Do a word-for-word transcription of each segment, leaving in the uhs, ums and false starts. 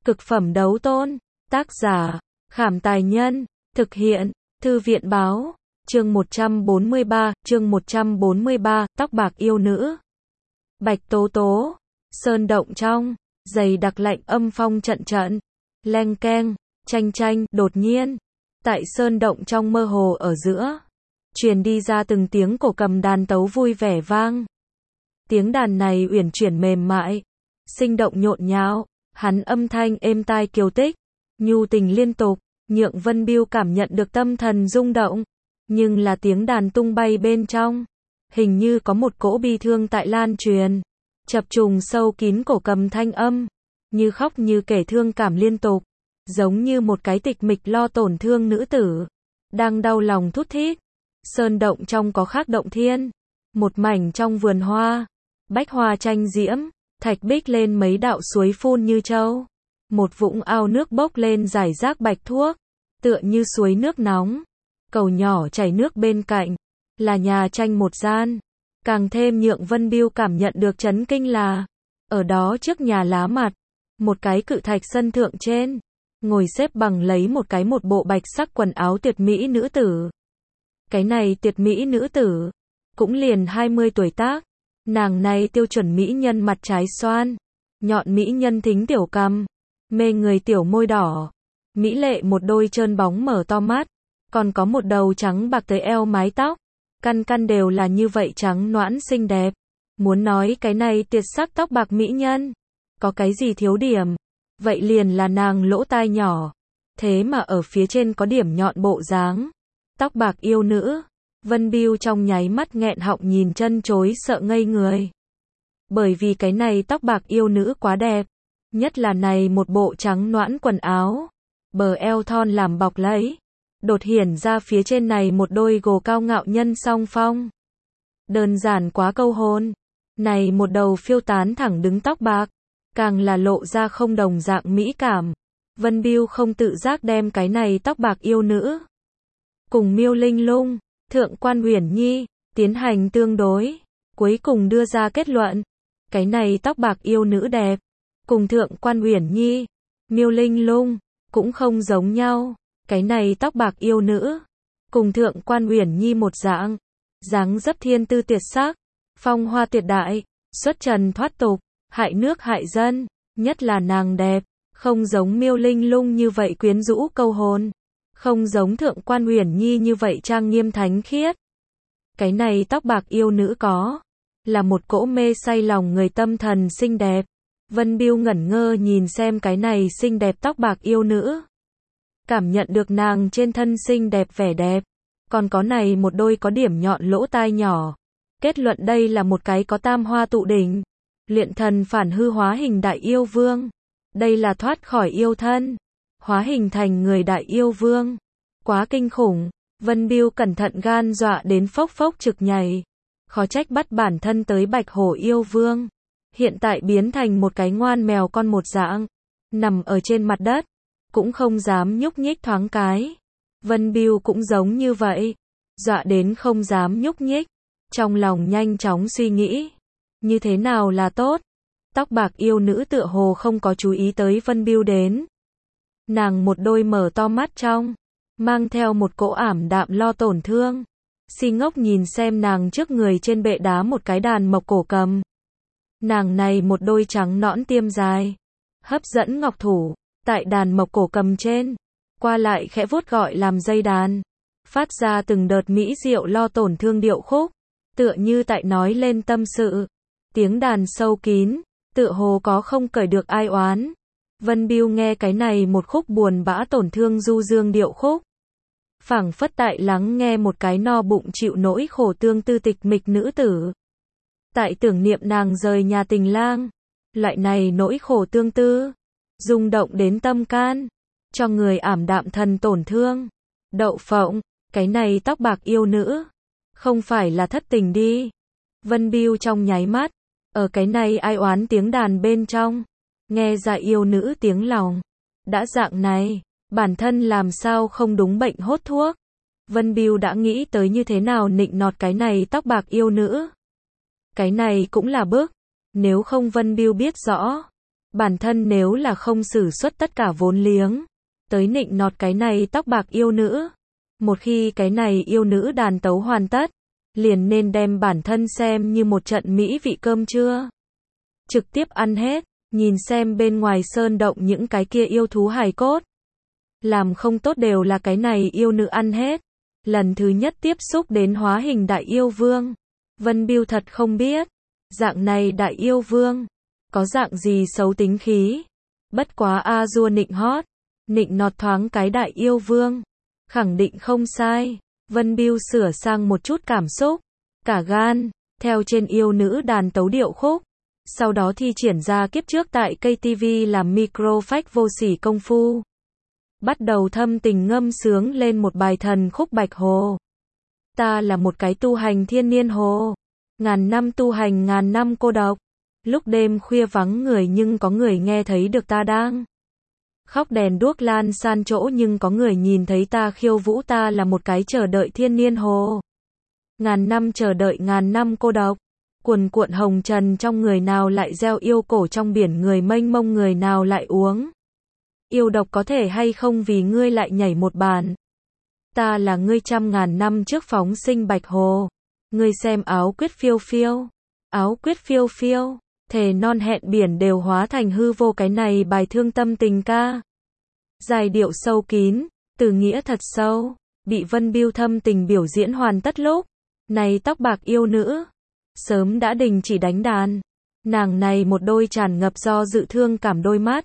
Cực phẩm đấu tôn. Tác giả, Khảm Tài Nhân. Thực hiện, Thư viện Báo. Chương một trăm bốn mươi ba, chương một trăm bốn mươi ba, tóc bạc yêu nữ. Bạch tố tố. Sơn động trong, dày đặc lạnh âm phong trận trận. Leng keng, chanh chanh, đột nhiên. Tại sơn động trong mơ hồ ở giữa. Truyền đi ra từng tiếng cổ cầm đàn tấu vui vẻ vang. Tiếng đàn này uyển chuyển mềm mại. Sinh động nhộn nhạo. Hắn âm thanh êm tai kiều tích. Nhu tình liên tục. Nhượng Vân Biêu cảm nhận được tâm thần rung động. Nhưng là tiếng đàn tung bay bên trong. Hình như có một cỗ bi thương tại lan truyền. Chập trùng sâu kín cổ cầm thanh âm. Như khóc như kể thương cảm liên tục. Giống như một cái tịch mịch lo tổn thương nữ tử. Đang đau lòng thút thít. Sơn động trong có khác động thiên. Một mảnh trong vườn hoa. Bách hoa tranh diễm. Thạch bích lên mấy đạo suối phun như châu. Một vũng ao nước bốc lên rải rác bạch thuốc. Tựa như suối nước nóng. Cầu nhỏ chảy nước bên cạnh. Là nhà tranh một gian. Càng thêm nhượng Vân Biêu cảm nhận được chấn kinh là. Ở đó trước nhà lá mặt. Một cái cự thạch sân thượng trên. Ngồi xếp bằng lấy một cái một bộ bạch sắc quần áo tuyệt mỹ nữ tử. Cái này tuyệt mỹ nữ tử. Cũng liền hai mươi tuổi tác. Nàng này tiêu chuẩn mỹ nhân mặt trái xoan. Nhọn mỹ nhân thính tiểu cằm. Mê người tiểu môi đỏ. Mỹ lệ một đôi trơn bóng mở to mắt. Còn có một đầu trắng bạc tới eo mái tóc. Căn căn đều là như vậy trắng nõn xinh đẹp. Muốn nói cái này tuyệt sắc tóc bạc mỹ nhân. Có cái gì thiếu điểm. Vậy liền là nàng lỗ tai nhỏ. Thế mà ở phía trên có điểm nhọn bộ dáng. Tóc bạc yêu nữ. Vân Biêu trong nháy mắt nghẹn họng nhìn chân chối sợ ngây người. Bởi vì cái này tóc bạc yêu nữ quá đẹp. Nhất là này một bộ trắng nõn quần áo. Bờ eo thon làm bọc lấy. Đột hiển ra phía trên này một đôi gồ cao ngạo nhân song phong. Đơn giản quá câu hồn. Này một đầu phiêu tán thẳng đứng tóc bạc. Càng là lộ ra không đồng dạng mỹ cảm. Vân Biêu không tự giác đem cái này tóc bạc yêu nữ. Cùng Miêu Linh Lung, Thượng Quan Uyển Nhi, tiến hành tương đối. Cuối cùng đưa ra kết luận. Cái này tóc bạc yêu nữ đẹp. Cùng Thượng Quan Uyển Nhi, Miêu Linh Lung, cũng không giống nhau. Cái này tóc bạc yêu nữ. Cùng Thượng Quan Uyển Nhi một dạng. Dáng dấp thiên tư tuyệt sắc. Phong hoa tuyệt đại. Xuất trần thoát tục. Hại nước hại dân. Nhất là nàng đẹp. Không giống Miêu Linh Lung như vậy quyến rũ câu hồn. Không giống Thượng Quan Uyển Nhi như vậy trang nghiêm thánh khiết. Cái này tóc bạc yêu nữ có. Là một cỗ mê say lòng người tâm thần xinh đẹp. Vân Biêu ngẩn ngơ nhìn xem cái này xinh đẹp tóc bạc yêu nữ. Cảm nhận được nàng trên thân xinh đẹp vẻ đẹp. Còn có này một đôi có điểm nhọn lỗ tai nhỏ. Kết luận đây là một cái có tam hoa tụ đỉnh. Luyện thần phản hư hóa hình đại yêu vương. Đây là thoát khỏi yêu thân. Hóa hình thành người đại yêu vương. Quá kinh khủng. Vân Biêu cẩn thận gan dọa đến phốc phốc trực nhảy. Khó trách bắt bản thân tới bạch hổ yêu vương. Hiện tại biến thành một cái ngoan mèo con một dạng. Nằm ở trên mặt đất. Cũng không dám nhúc nhích thoáng cái. Vân Biêu cũng giống như vậy. Dọa đến không dám nhúc nhích. Trong lòng nhanh chóng suy nghĩ. Như thế nào là tốt? Tóc bạc yêu nữ tựa hồ không có chú ý tới Vân Biêu đến. Nàng một đôi mở to mắt trong. Mang theo một cỗ ảm đạm lo tổn thương. Si ngốc nhìn xem nàng trước người trên bệ đá một cái đàn mộc cổ cầm. Nàng này một đôi trắng nõn tiêm dài. Hấp dẫn ngọc thủ. Tại đàn mộc cổ cầm trên. Qua lại khẽ vuốt gọi làm dây đàn. Phát ra từng đợt mỹ diệu lo tổn thương điệu khúc. Tựa như tại nói lên tâm sự. Tiếng đàn sâu kín. Tựa hồ có không cởi được ai oán. Vân Biêu nghe cái này một khúc buồn bã tổn thương du dương điệu khúc. Phảng phất tại lắng nghe một cái no bụng chịu nỗi khổ tương tư tịch mịch nữ tử. Tại tưởng niệm nàng rời nhà tình lang. Loại này nỗi khổ tương tư. Rung động đến tâm can. Cho người ảm đạm thần tổn thương. Đậu phộng. Cái này tóc bạc yêu nữ. Không phải là thất tình đi. Vân Biêu trong nháy mắt. Ở cái này ai oán tiếng đàn bên trong. Nghe ra yêu nữ tiếng lòng. Đã dạng này. Bản thân làm sao không đúng bệnh hốt thuốc. Vân Biêu đã nghĩ tới như thế nào nịnh nọt cái này tóc bạc yêu nữ. Cái này cũng là bước. Nếu không Vân Biêu biết rõ. Bản thân nếu là không sử xuất tất cả vốn liếng, tới nịnh nọt cái này tóc bạc yêu nữ. Một khi cái này yêu nữ đàn tấu hoàn tất, liền nên đem bản thân xem như một trận mỹ vị cơm trưa. Trực tiếp ăn hết, nhìn xem bên ngoài sơn động những cái kia yêu thú hài cốt. Làm không tốt đều là cái này yêu nữ ăn hết. Lần thứ nhất tiếp xúc đến hóa hình đại yêu vương. Vân Biêu thật không biết, dạng này đại yêu vương, có dạng gì xấu tính khí. Bất quá a dua nịnh hót, nịnh nọt thoáng cái đại yêu vương. Khẳng định không sai. Vân Biêu sửa sang một chút cảm xúc, cả gan, theo trên yêu nữ đàn tấu điệu khúc. Sau đó thi triển ra kiếp trước tại ca tê vê làm micro phách vô sỉ công phu. Bắt đầu thâm tình ngâm sướng lên một bài thần khúc Bạch Hồ. Ta là một cái tu hành thiên niên hồ. Ngàn năm tu hành ngàn năm cô độc. Lúc đêm khuya vắng người nhưng có người nghe thấy được ta đang khóc đèn đuốc lan san chỗ nhưng có người nhìn thấy ta khiêu vũ ta là một cái chờ đợi thiên niên hồ. Ngàn năm chờ đợi ngàn năm cô độc. Cuồn cuộn hồng trần trong người nào lại gieo yêu cổ trong biển người mênh mông người nào lại uống. Yêu độc có thể hay không vì ngươi lại nhảy một bàn. Ta là ngươi trăm ngàn năm trước phóng sinh Bạch Hồ. Ngươi xem áo quyết phiêu phiêu. Áo quyết phiêu phiêu. Thề non hẹn biển đều hóa thành hư vô cái này bài thương tâm tình ca. Giai điệu sâu kín, từ nghĩa thật sâu. Bị Vân Biêu thâm tình biểu diễn hoàn tất lúc. Này tóc bạc yêu nữ. Sớm đã đình chỉ đánh đàn. Nàng này một đôi tràn ngập do dự thương cảm đôi mắt.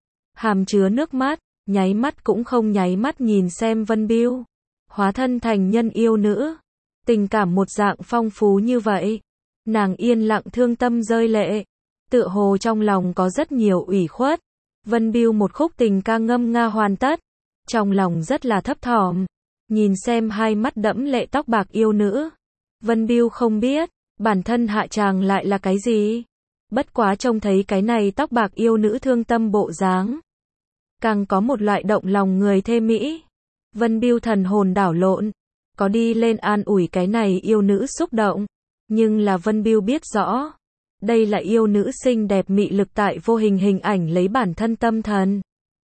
Hàm chứa nước mắt, nháy mắt cũng không nháy mắt nhìn xem Vân Biêu. Hóa thân thành nhân yêu nữ. Tình cảm một dạng phong phú như vậy. Nàng yên lặng thương tâm rơi lệ. Tựa hồ trong lòng có rất nhiều ủy khuất. Vân Biêu một khúc tình ca ngâm nga hoàn tất. Trong lòng rất là thấp thỏm. Nhìn xem hai mắt đẫm lệ tóc bạc yêu nữ. Vân Biêu không biết, bản thân hạ tràng lại là cái gì. Bất quá trông thấy cái này tóc bạc yêu nữ thương tâm bộ dáng. Càng có một loại động lòng người thê mỹ. Vân Biêu thần hồn đảo lộn. Có đi lên an ủi cái này yêu nữ xúc động. Nhưng là Vân Biêu biết rõ. Đây là yêu nữ xinh đẹp mị lực tại vô hình hình ảnh lấy bản thân tâm thần.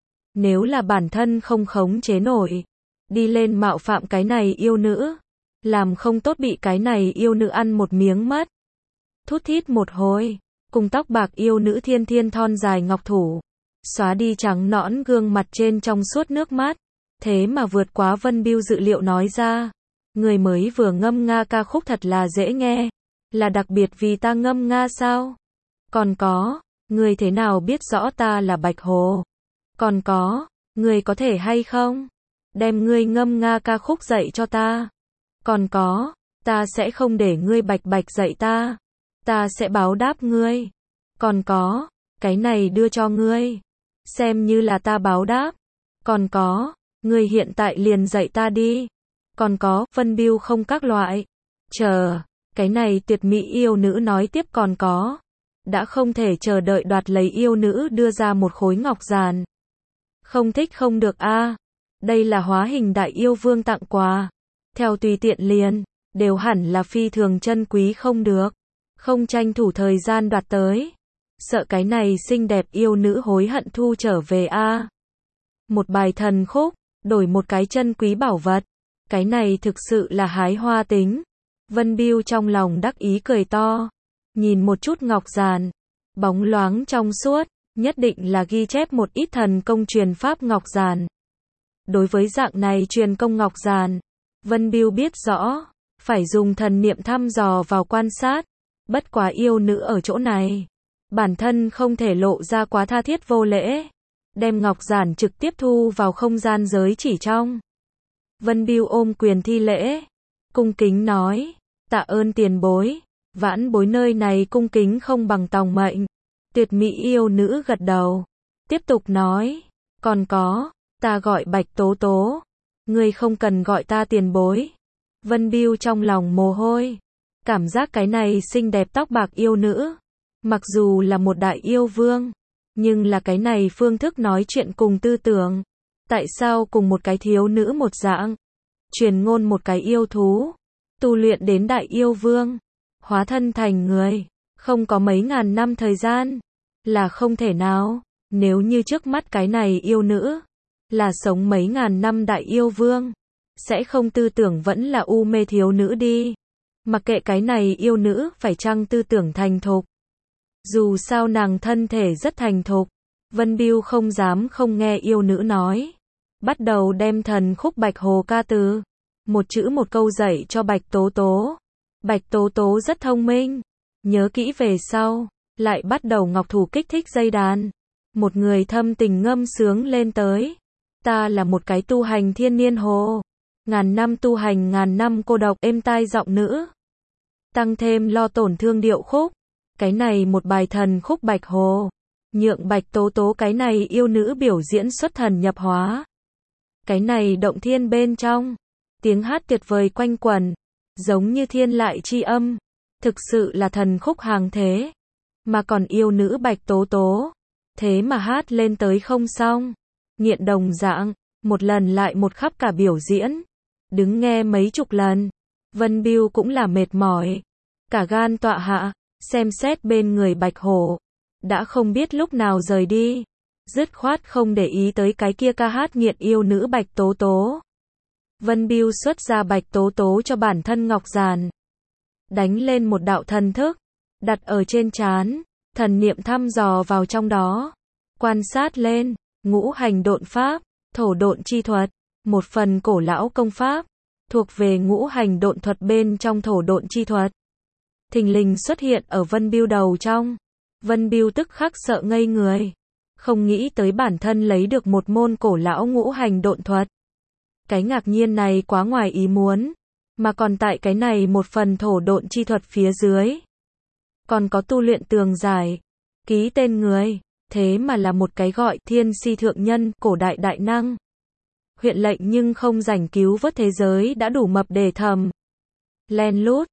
Nếu là bản thân không khống chế nổi. Đi lên mạo phạm cái này yêu nữ. Làm không tốt bị cái này yêu nữ ăn một miếng mất. Thút thít một hồi. Cùng tóc bạc yêu nữ thiên thiên thon dài ngọc thủ. Xóa đi trắng nõn gương mặt trên trong suốt nước mắt. Thế mà vượt quá Vân Biêu dự liệu nói ra. Người mới vừa ngâm nga ca khúc thật là dễ nghe. Là đặc biệt vì ta ngâm nga sao? Còn có, người thế nào biết rõ ta là Bạch Hồ? Còn có, người có thể hay không? Đem ngươi ngâm nga ca khúc dạy cho ta. Còn có, ta sẽ không để ngươi bạch bạch dạy ta. Ta sẽ báo đáp ngươi. Còn có, cái này đưa cho ngươi. Xem như là ta báo đáp. Còn có, ngươi hiện tại liền dạy ta đi. Còn có, Vân Biêu không các loại. Chờ, cái này tuyệt mỹ yêu nữ nói tiếp còn có. Đã không thể chờ đợi đoạt lấy yêu nữ đưa ra một khối ngọc giàn. Không thích không được a. Đây là hóa hình đại yêu vương tặng quà. Theo tùy tiện liền, đều hẳn là phi thường chân quý không được. Không tranh thủ thời gian đoạt tới. Sợ cái này xinh đẹp yêu nữ hối hận thu trở về a. Một bài thần khúc, đổi một cái chân quý bảo vật. Cái này thực sự là hái hoa tính. Vân Biêu trong lòng đắc ý cười to. Nhìn một chút ngọc giàn. Bóng loáng trong suốt. Nhất định là ghi chép một ít thần công truyền pháp ngọc giàn. Đối với dạng này truyền công ngọc giàn. Vân Biêu biết rõ. Phải dùng thần niệm thăm dò vào quan sát. Bất quá yêu nữ ở chỗ này. Bản thân không thể lộ ra quá tha thiết vô lễ. Đem ngọc giản trực tiếp thu vào không gian giới chỉ trong. Vân Biêu ôm quyền thi lễ. Cung kính nói. Tạ ơn tiền bối. Vãn bối nơi này cung kính không bằng tòng mệnh. Tuyệt mỹ yêu nữ gật đầu. Tiếp tục nói. Còn có. Ta gọi Bạch Tố Tố. Ngươi không cần gọi ta tiền bối. Vân Biêu trong lòng mồ hôi. Cảm giác cái này xinh đẹp tóc bạc yêu nữ. Mặc dù là một đại yêu vương. Nhưng là cái này phương thức nói chuyện cùng tư tưởng. Tại sao cùng một cái thiếu nữ một dạng. Truyền ngôn một cái yêu thú. Tu luyện đến đại yêu vương. Hóa thân thành người. Không có mấy ngàn năm thời gian. Là không thể nào. Nếu như trước mắt cái này yêu nữ, là sống mấy ngàn năm đại yêu vương, sẽ không tư tưởng vẫn là u mê thiếu nữ đi. Mặc kệ cái này yêu nữ phải chăng tư tưởng thành thục. Dù sao nàng thân thể rất thành thục, Vân Biêu không dám không nghe yêu nữ nói. Bắt đầu đem thần khúc Bạch Hồ ca từ, một chữ một câu dạy cho Bạch Tố Tố. Bạch Tố Tố rất thông minh, nhớ kỹ về sau, lại bắt đầu ngọc thủ kích thích dây đàn. Một người thâm tình ngâm sướng lên tới. Ta là một cái tu hành thiên niên hồ, ngàn năm tu hành ngàn năm cô độc, êm tai giọng nữ. Tăng thêm lo tổn thương điệu khúc. Cái này một bài thần khúc Bạch Hồ, nhượng Bạch Tố Tố cái này yêu nữ biểu diễn xuất thần nhập hóa. Cái này động thiên bên trong, tiếng hát tuyệt vời quanh quẩn, giống như thiên lại chi âm, thực sự là thần khúc hàng thế. Mà còn yêu nữ Bạch Tố Tố, thế mà hát lên tới không xong, nghiện đồng dạng, một lần lại một khắp cả biểu diễn, đứng nghe mấy chục lần. Vân Biêu cũng là mệt mỏi, cả gan tọa hạ, xem xét bên người Bạch Hổ, đã không biết lúc nào rời đi, dứt khoát không để ý tới cái kia ca hát nghiện yêu nữ Bạch Tố Tố. Vân Biêu xuất ra Bạch Tố Tố cho bản thân ngọc giàn, đánh lên một đạo thần thức, đặt ở trên trán, thần niệm thăm dò vào trong đó, quan sát lên, ngũ hành độn pháp, thổ độn chi thuật, một phần cổ lão công pháp, thuộc về ngũ hành độn thuật bên trong thổ độn chi thuật. Thình lình xuất hiện ở Vân Biêu đầu trong. Vân Biêu tức khắc sợ ngây người, không nghĩ tới bản thân lấy được một môn cổ lão ngũ hành độn thuật. Cái ngạc nhiên này quá ngoài ý muốn, mà còn tại cái này một phần thổ độn chi thuật phía dưới, còn có tu luyện tường giải, ký tên người, thế mà là một cái gọi thiên si thượng nhân, cổ đại đại năng. Huyện lệnh nhưng không rảnh cứu vớt thế giới đã đủ mập để thầm. Len lút,